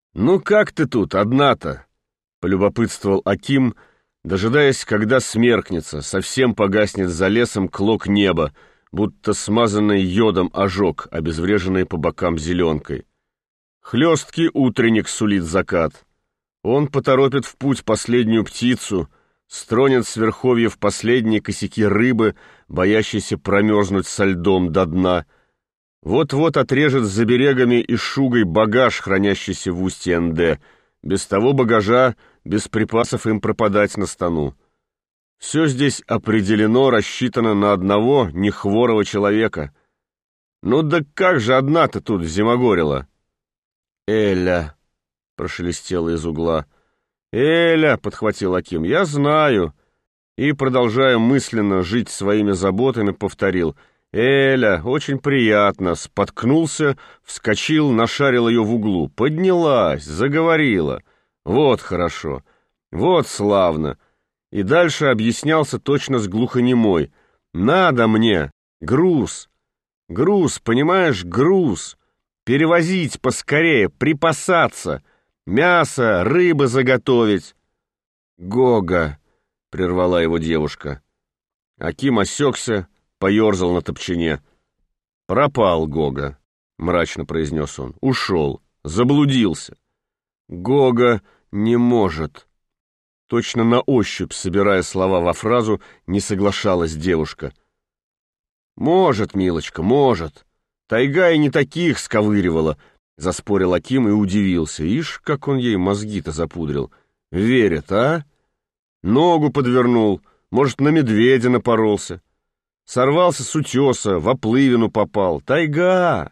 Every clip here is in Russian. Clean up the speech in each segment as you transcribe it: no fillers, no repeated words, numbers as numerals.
«Ну как ты тут, одна-то?» — полюбопытствовал Аким, дожидаясь, когда смеркнется, совсем погаснет за лесом клок неба, будто смазанный йодом ожог, обезвреженный по бокам зеленкой. Хлесткий утренник сулит закат. Он поторопит в путь последнюю птицу, стронет с верховьев последние косяки рыбы, боящейся промерзнуть со льдом до дна. Вот-вот отрежет за берегами и шугой багаж, хранящийся в устье Энде. Без того багажа, без припасов им пропадать на стану. Все здесь определено, рассчитано на одного нехворого человека. Ну да как же одна-то тут зимогорела? «Эля!» — прошелестела из угла. «Эля!» — подхватил Аким. «Я знаю!» И, продолжая мысленно жить своими заботами, повторил. «Эля, очень приятно!» Споткнулся, вскочил, нашарил ее в углу. Поднялась, заговорила. Вот хорошо, вот славно. И дальше объяснялся точно с глухонемой. «Надо мне! Груз! Груз, понимаешь, груз! Перевозить поскорее, припасаться! Мясо, рыбы заготовить!» «Гога!» — прервала его девушка. Аким осекся, поерзал на топчине. «Пропал Гога», — мрачно произнес он. «Ушел, заблудился». «Гога не может». Точно на ощупь, собирая слова во фразу, не соглашалась девушка. «Может, милочка, может. Тайга и не таких сковыривала», — заспорил Аким и удивился. Ишь, как он ей мозги-то запудрил. «Верит, а? Ногу подвернул, может, на медведя напоролся. Сорвался с утеса, в оплывину попал. Тайга!»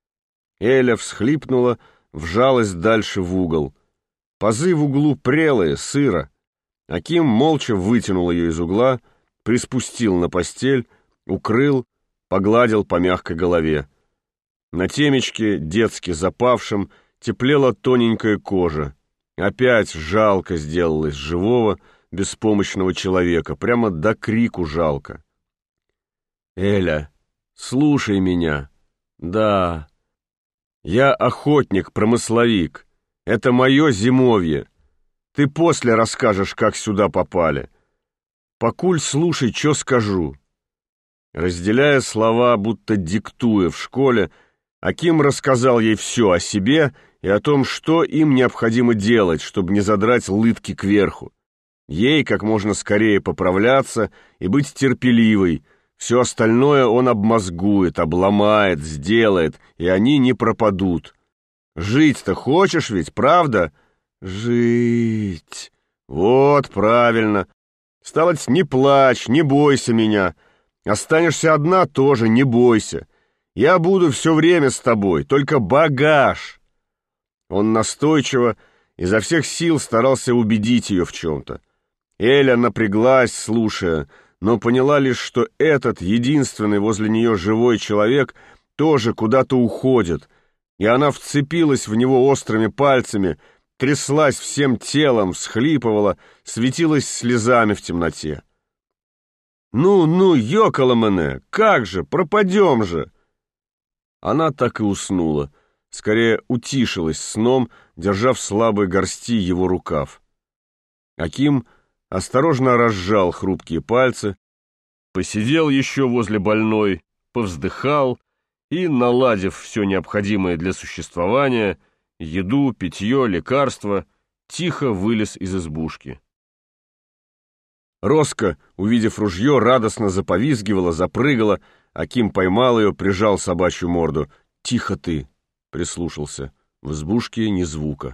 Эля всхлипнула, вжалась дальше в угол. Пазы в углу прелые, сыро. Аким молча вытянул ее из угла, приспустил на постель, укрыл, погладил по мягкой голове. На темечке, детски запавшем, теплела тоненькая кожа. Опять жалко сделалось живого, беспомощного человека, прямо до крику жалко. «Эля, слушай меня. Да, я охотник-промысловик. Это мое зимовье. Ты после расскажешь, как сюда попали. Покуль слушай, что скажу». Разделяя слова, будто диктуя в школе, Аким рассказал ей все о себе и о том, что им необходимо делать, чтобы не задрать лытки кверху. Ей как можно скорее поправляться и быть терпеливой. Все остальное он обмозгует, обломает, сделает, и они не пропадут. Жить-то хочешь ведь, правда? Жить. Вот, правильно. Стало-быть, не плачь, не бойся меня. Останешься одна тоже, не бойся. Я буду все время с тобой, только багаж. Он настойчиво, изо всех сил старался убедить ее в чем-то. Эля напряглась, слушая, но поняла лишь, что этот, единственный возле нее живой человек, тоже куда-то уходит, и она вцепилась в него острыми пальцами, тряслась всем телом, всхлипывала, светилась слезами в темноте. «Ну, ёкало-мене, как же, пропадем же!» Она так и уснула, скорее утишилась сном, держа в слабой горсти его рукав. Аким осторожно разжал хрупкие пальцы, посидел еще возле больной, повздыхал и, наладив все необходимое для существования, еду, питье, лекарства, тихо вылез из избушки. Роска, увидев ружье, радостно заповизгивала, запрыгала. Аким поймал ее, прижал собачью морду. «Тихо ты!» — прислушался. В избушке ни звука.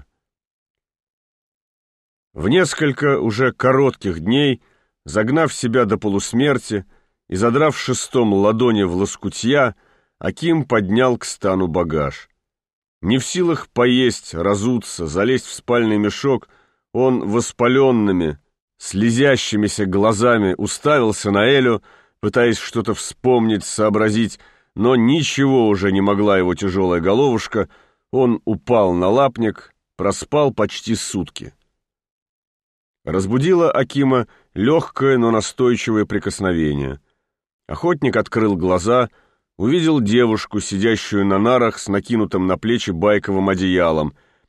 В несколько уже коротких дней, загнав себя до полусмерти и задрав шестом ладони в лоскутья, Аким поднял к стану багаж. Не в силах поесть, разуться, залезть в спальный мешок, он воспаленными, слезящимися глазами уставился на Элю, пытаясь что-то вспомнить, сообразить, но ничего уже не могла его тяжелая головушка. Он упал на лапник, проспал почти сутки. Разбудило Акима легкое, но настойчивое прикосновение. Охотник открыл глаза, увидел девушку, сидящую на нарах с накинутым на плечи байковым одеялом,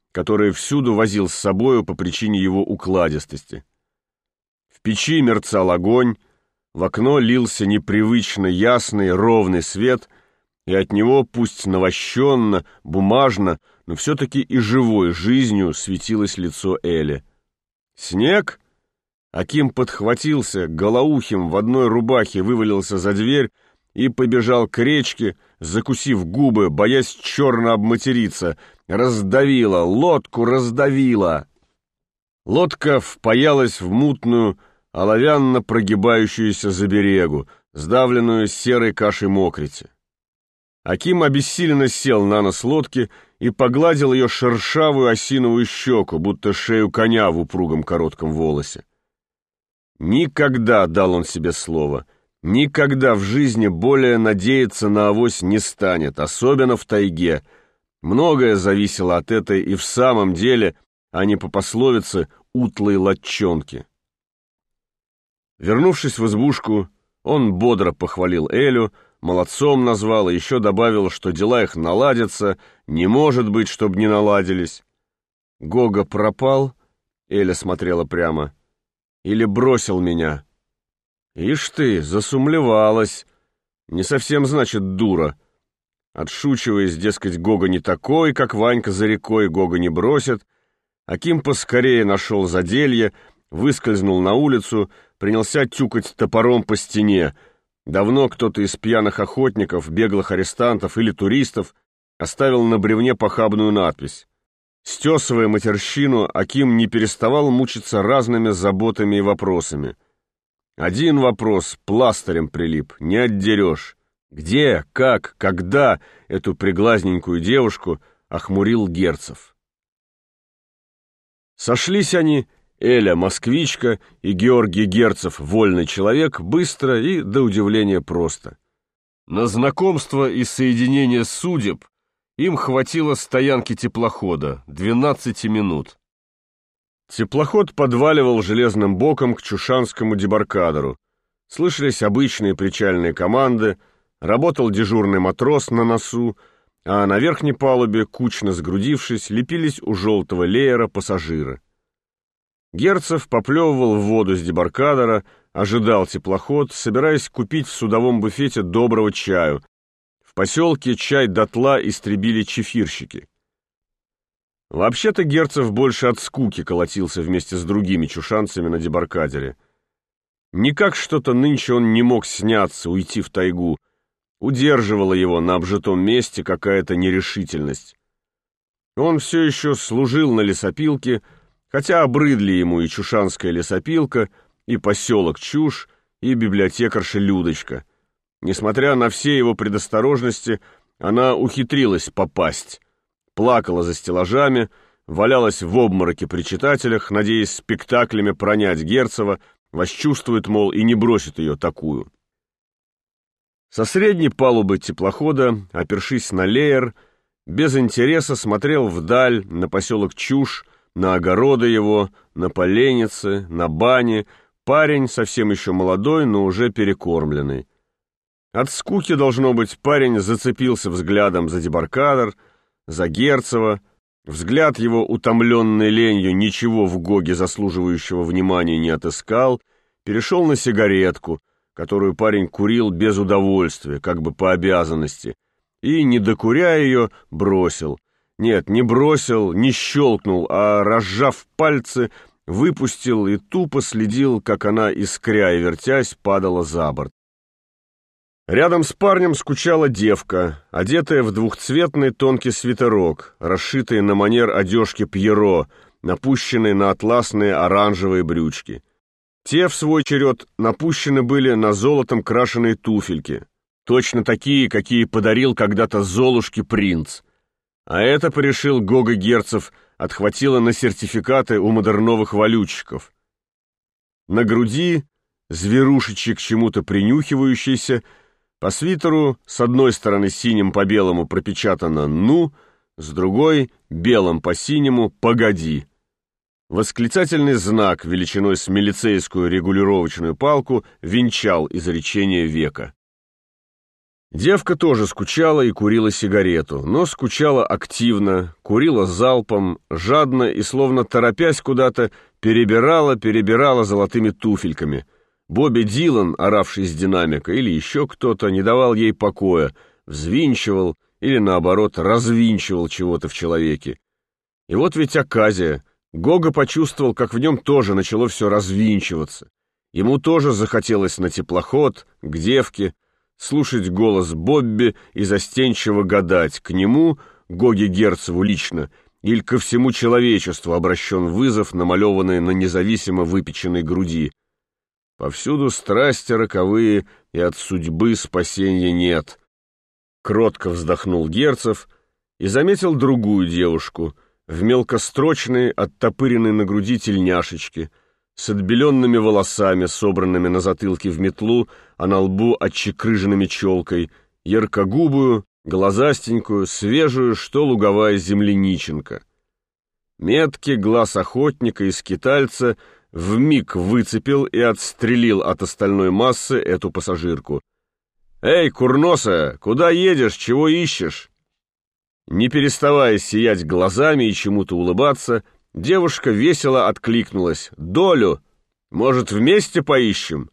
которое всюду возил с собою по причине его укладистости. В печи мерцал огонь, в окно лился непривычно ясный ровный свет, и от него, пусть навощенно, бумажно, но все-таки и живой жизнью светилось лицо Эли. «Снег?» Аким подхватился, голоухим в одной рубахе вывалился за дверь и побежал к речке, закусив губы, боясь черно обматериться. Раздавило, лодку раздавило. Лодка впаялась в мутную, оловянно прогибающуюся заберегу, сдавленную серой кашей мокрити. Аким обессиленно сел на нос лодки и погладил ее шершавую осиновую щеку, будто шею коня в упругом коротком волосе. Никогда, дал он себе слово, никогда в жизни более надеяться на авось не станет, особенно в тайге. Многое зависело от этой и в самом деле, а не по пословице, утлой латчонки. Вернувшись в избушку, он бодро похвалил Элю, молодцом назвал и еще добавил, что дела их наладятся, не может быть, чтоб не наладились. Гога пропал, Эля смотрела прямо, или бросил меня. Ишь ты, засумлевалась. Не совсем, значит, дура. Отшучиваясь, дескать, Гога не такой, как Ванька за рекой, Гога не бросит, Аким поскорее нашел заделье, выскользнул на улицу, принялся тюкать топором по стене. Давно кто-то из пьяных охотников, беглых арестантов или туристов оставил на бревне похабную надпись. Стесывая матерщину, Аким не переставал мучиться разными заботами и вопросами. Один вопрос пластырем прилип, не отдерешь. Где, как, когда эту приглазненькую девушку охмурил Герцев? Сошлись они, Эля, москвичка, и Георгий Герцев, вольный человек, быстро и, до удивления, просто. На знакомство и соединение судеб им хватило стоянки теплохода, 12 минут. Теплоход подваливал железным боком к Чушанскому дебаркадеру. Слышались обычные причальные команды, работал дежурный матрос на носу, а на верхней палубе, кучно сгрудившись, лепились у желтого леера пассажиры. Герцев поплевывал в воду с дебаркадера, ожидал теплоход, собираясь купить в судовом буфете доброго чаю. В поселке чай дотла истребили чефирщики. Вообще-то Герцев больше от скуки колотился вместе с другими чушанцами на дебаркадере. Никак что-то нынче он не мог сняться, уйти в тайгу. Удерживала его на обжитом месте какая-то нерешительность. Он все еще служил на лесопилке, хотя обрыдли ему и чушанская лесопилка, и поселок Чуш, и библиотекарша Людочка. Несмотря на все его предосторожности, она ухитрилась попасть. Плакала за стеллажами, валялась в обмороке при читателях, надеясь спектаклями пронять Герцева, восчувствует, мол, и не бросит ее такую. Со средней палубы теплохода, опершись на леер, без интереса смотрел вдаль на поселок Чуш, на огороды его, на поленницы, на бани, парень совсем еще молодой, но уже перекормленный. От скуки, должно быть, парень зацепился взглядом за дебаркадер, за Герцева. Взгляд его, утомленный ленью, ничего в Гоге заслуживающего внимания не отыскал, перешел на сигаретку, которую парень курил без удовольствия, как бы по обязанности, и, не докуряя ее, бросил. Нет, не бросил, не щелкнул, а, разжав пальцы, выпустил и тупо следил, как она, искря и вертясь, падала за борт. Рядом с парнем скучала девка, одетая в двухцветный тонкий свитерок, расшитый на манер одежки Пьеро, напущенный на атласные оранжевые брючки. Те, в свой черед, напущены были на золотом крашеные туфельки, точно такие, какие подарил когда-то Золушке принц. А это, порешил Гога Герцев, отхватило на сертификаты у модерновых валютчиков. На груди, зверушечи к чему-то принюхивающийся, по свитеру с одной стороны синим по белому пропечатано «Ну», с другой белым по синему «Погоди». Восклицательный знак величиной с милицейскую регулировочную палку венчал изречение века. Девка тоже скучала и курила сигарету, но скучала активно, курила залпом, жадно и, словно торопясь куда-то, перебирала золотыми туфельками. Бобби Дилан, оравший с динамика, или еще кто-то, не давал ей покоя, взвинчивал или, наоборот, развинчивал чего-то в человеке. И вот ведь оказия. Гога почувствовал, как в нем тоже начало все развинчиваться. Ему тоже захотелось на теплоход, к девке, слушать голос Бобби и застенчиво гадать, к нему, Гоге Герцеву лично, или ко всему человечеству обращен вызов, намалеванный на независимо выпеченной груди. Повсюду страсти роковые, и от судьбы спасения нет. Кротко вздохнул Герцев и заметил другую девушку в мелкострочной, оттопыренной на груди тельняшечке, с отбеленными волосами, собранными на затылке в метлу, а на лбу отчекрыженными челкой, яркогубую, глазастенькую, свежую, что луговая земляниченка. Меткий глаз охотника и скитальца вмиг выцепил и отстрелил от остальной массы эту пассажирку. «Эй, курносая, куда едешь, чего ищешь?» Не переставая сиять глазами и чему-то улыбаться, девушка весело откликнулась. «Долю! Может, вместе поищем?»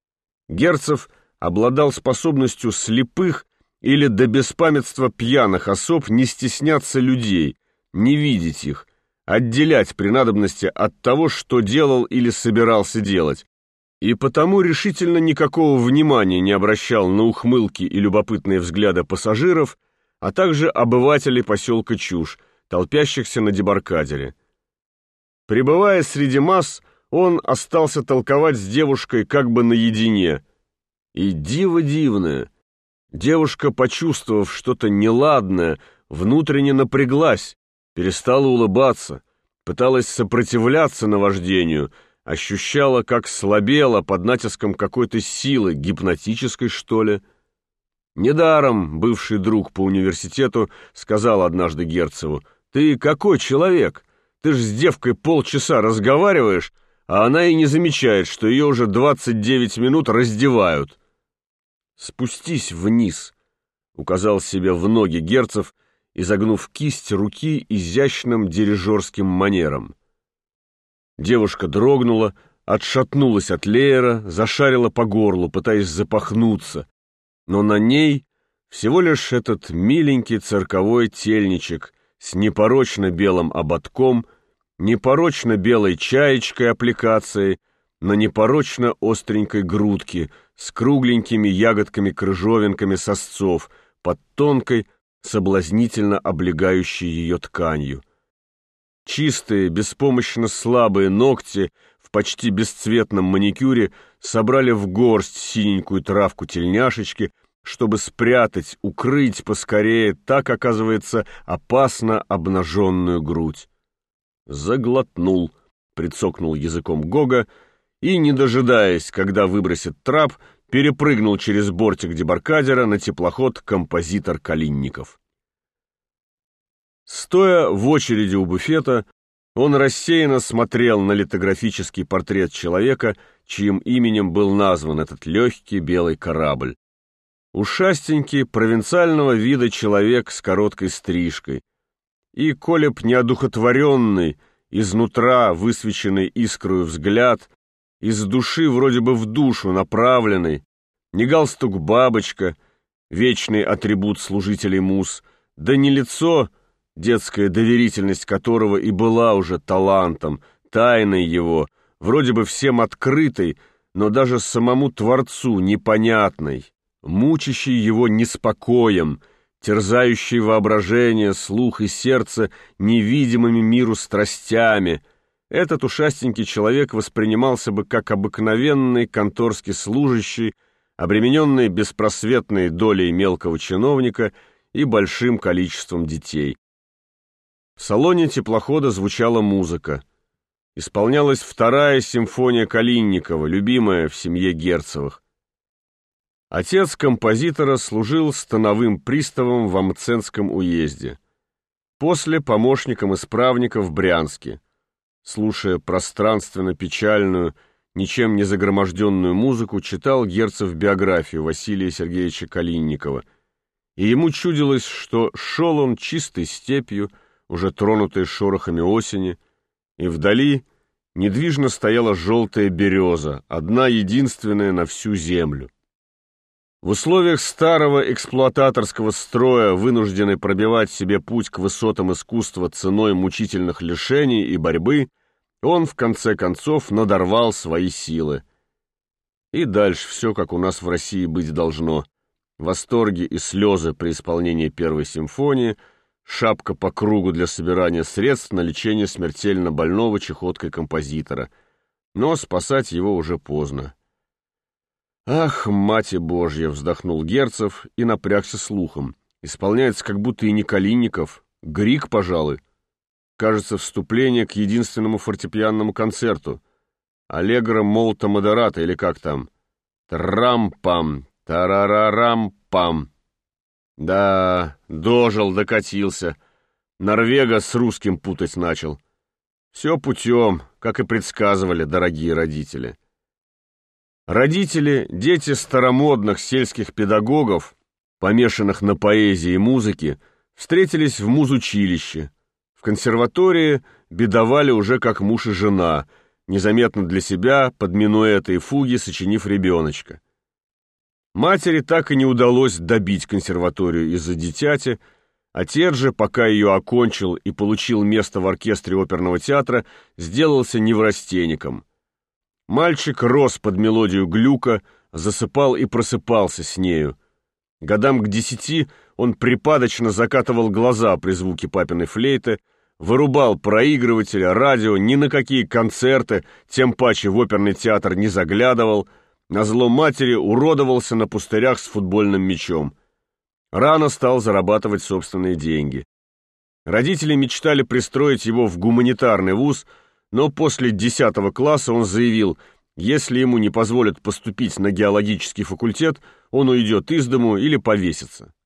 Герцев обладал способностью слепых или до беспамятства пьяных особ не стесняться людей, не видеть их, отделять при надобности от того, что делал или собирался делать, и потому решительно никакого внимания не обращал на ухмылки и любопытные взгляды пассажиров, а также обывателей поселка Чушь, толпящихся на дебаркадере. Пребывая среди масс, он остался толковать с девушкой как бы наедине. И диво дивное! Девушка, почувствовав что-то неладное, внутренне напряглась, перестала улыбаться, пыталась сопротивляться наваждению, ощущала, как слабела под натиском какой-то силы, гипнотической, что ли. Недаром бывший друг по университету сказал однажды Герцеву: «Ты какой человек? Ты ж с девкой полчаса разговариваешь, а она и не замечает, что ее уже 29 минут раздевают». «Спустись вниз», — указал себе в ноги Герцев, изогнув кисть руки изящным дирижерским манером. Девушка дрогнула, отшатнулась от леера, зашарила по горлу, пытаясь запахнуться, но на ней всего лишь этот миленький цирковой тельничек с непорочно белым ободком, непорочно белой чаечкой-аппликацией на непорочно остренькой грудке с кругленькими ягодками-крыжовинками сосцов под тонкой, соблазнительно облегающей ее тканью. Чистые, беспомощно слабые ногти в почти бесцветном маникюре собрали в горсть синенькую травку тельняшечки, чтобы спрятать, укрыть поскорее так, оказывается, опасно обнаженную грудь. Заглотнул, прицокнул языком Гога и, не дожидаясь, когда выбросит трап, перепрыгнул через бортик дебаркадера на теплоход композитор Калинников. Стоя в очереди у буфета, он рассеянно смотрел на литографический портрет человека, чьим именем был назван этот легкий белый корабль. Ушастенький, провинциального вида человек с короткой стрижкой. И, коли б неодухотворенный, изнутра высвеченный искрою взгляд, из души вроде бы в душу направленный, не галстук-бабочка, вечный атрибут служителей мус, да не лицо, детская доверительность которого и была уже талантом, тайной его, вроде бы всем открытой, но даже самому Творцу непонятной, мучащей его неспокоем, терзающей воображение, слух и сердце невидимыми миру страстями. Этот ушастенький человек воспринимался бы как обыкновенный конторский служащий, обремененный беспросветной долей мелкого чиновника и большим количеством детей. В салоне теплохода звучала музыка. Исполнялась вторая симфония Калинникова, любимая в семье Герцевых. Отец композитора служил становым приставом в Амценском уезде. После помощником исправника в Брянске. Слушая пространственно-печальную, ничем не загроможденную музыку, читал Герцев биографию Василия Сергеевича Калинникова, и ему чудилось, что шел он чистой степью, уже тронутой шорохами осени, и вдали недвижно стояла желтая береза, одна единственная на всю землю. В условиях старого эксплуататорского строя, вынужденный пробивать себе путь к высотам искусства ценой мучительных лишений и борьбы, он, в конце концов, надорвал свои силы. И дальше все, как у нас в России быть должно. Восторги и слезы при исполнении первой симфонии, шапка по кругу для собирания средств на лечение смертельно больного чехоткой композитора. Но спасать его уже поздно. «Ах, мать Божья!» — вздохнул Герцев и напрягся слухом. Исполняется как будто и не Калинников, Грик, пожалуй. Кажется, вступление к единственному фортепианному концерту. Аллегро молто модерато, или как там? Трам-пам, тарарарам-пам. Да, дожил, докатился. Норвега с русским путать начал. Все путем, как и предсказывали дорогие родители. Родители, дети старомодных сельских педагогов, помешанных на поэзии и музыке, встретились в музучилище. В консерватории бедовали уже как муж и жена, незаметно для себя, под минуэты и фуги, сочинив ребеночка. Матери так и не удалось добить консерваторию из-за дитяти, отец же, пока ее окончил и получил место в оркестре оперного театра, сделался неврастенником. Мальчик рос под мелодию глюка, засыпал и просыпался с нею. Годам к 10 он припадочно закатывал глаза при звуке папиной флейты, вырубал проигрыватель, радио, ни на какие концерты, тем паче в оперный театр не заглядывал, назло матери уродовался на пустырях с футбольным мячом. Рано стал зарабатывать собственные деньги. Родители мечтали пристроить его в гуманитарный вуз, но после 10 класса он заявил, если ему не позволят поступить на геологический факультет, он уйдет из дому или повесится.